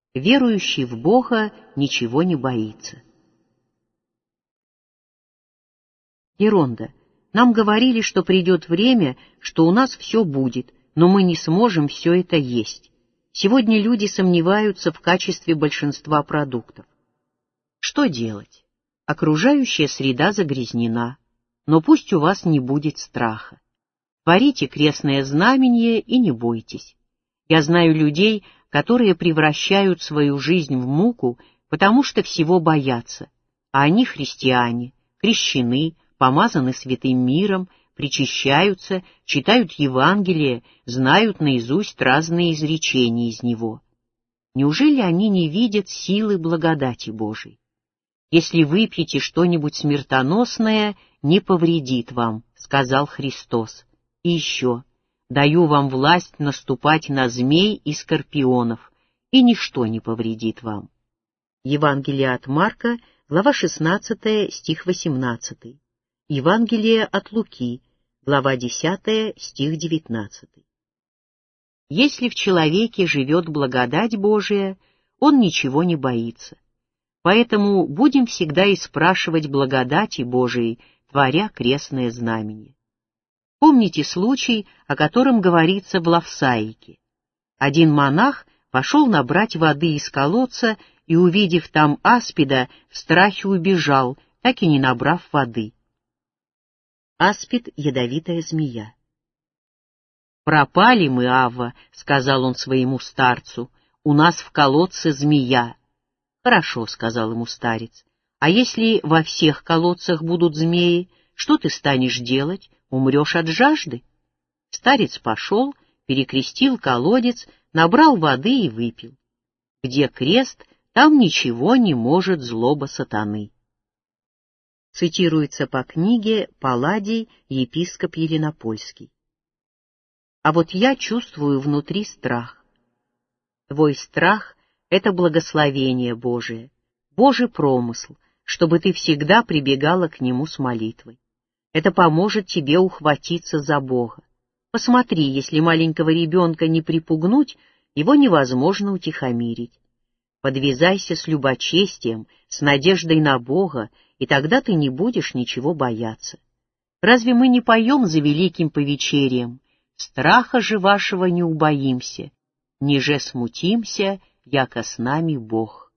Верующий в Бога ничего не боится. Еронда. Нам говорили, что придет время, что у нас все будет, но мы не сможем все это есть. Сегодня люди сомневаются в качестве большинства продуктов. Что делать? Окружающая среда загрязнена, но пусть у вас не будет страха. Творите крестное знамение и не бойтесь. Я знаю людей, которые превращают свою жизнь в муку, потому что всего боятся, а они христиане, крещены, помазаны святым миром, причащаются, читают Евангелие, знают наизусть разные изречения из него. Неужели они не видят силы благодати Божией? Если выпьете что-нибудь смертоносное, не повредит вам, сказал Христос. И еще, даю вам власть наступать на змей и скорпионов, и ничто не повредит вам. Евангелие от Марка, глава 16, стих 18. Евангелие от Луки, глава 10, стих 19. Если в человеке живет благодать Божия, он ничего не боится. Поэтому будем всегда и спрашивать благодати Божией, творя крестное знамение. Помните случай, о котором говорится в Лавсаике. Один монах пошел набрать воды из колодца и, увидев там аспида, в страхе убежал, так и не набрав воды. Аспид — ядовитая змея. «Пропали мы, Авва», — сказал он своему старцу, — «у нас в колодце змея». «Хорошо», — сказал ему старец, — «а если во всех колодцах будут змеи, что ты станешь делать? Умрешь от жажды?» Старец пошел, перекрестил колодец, набрал воды и выпил. Где крест, там ничего не может злоба сатаны. Цитируется по книге Палладий, епископ Еленопольский. А вот я чувствую внутри страх. Твой страх — это благословение Божие, Божий промысл, чтобы ты всегда прибегала к нему с молитвой. Это поможет тебе ухватиться за Бога. Посмотри, если маленького ребенка не припугнуть, его невозможно утихомирить. Подвязайся с любочестием, с надеждой на Бога, и тогда ты не будешь ничего бояться. Разве мы не поем за великим повечерием? Страха же вашего не убоимся, ниже смутимся, яко с нами Бог.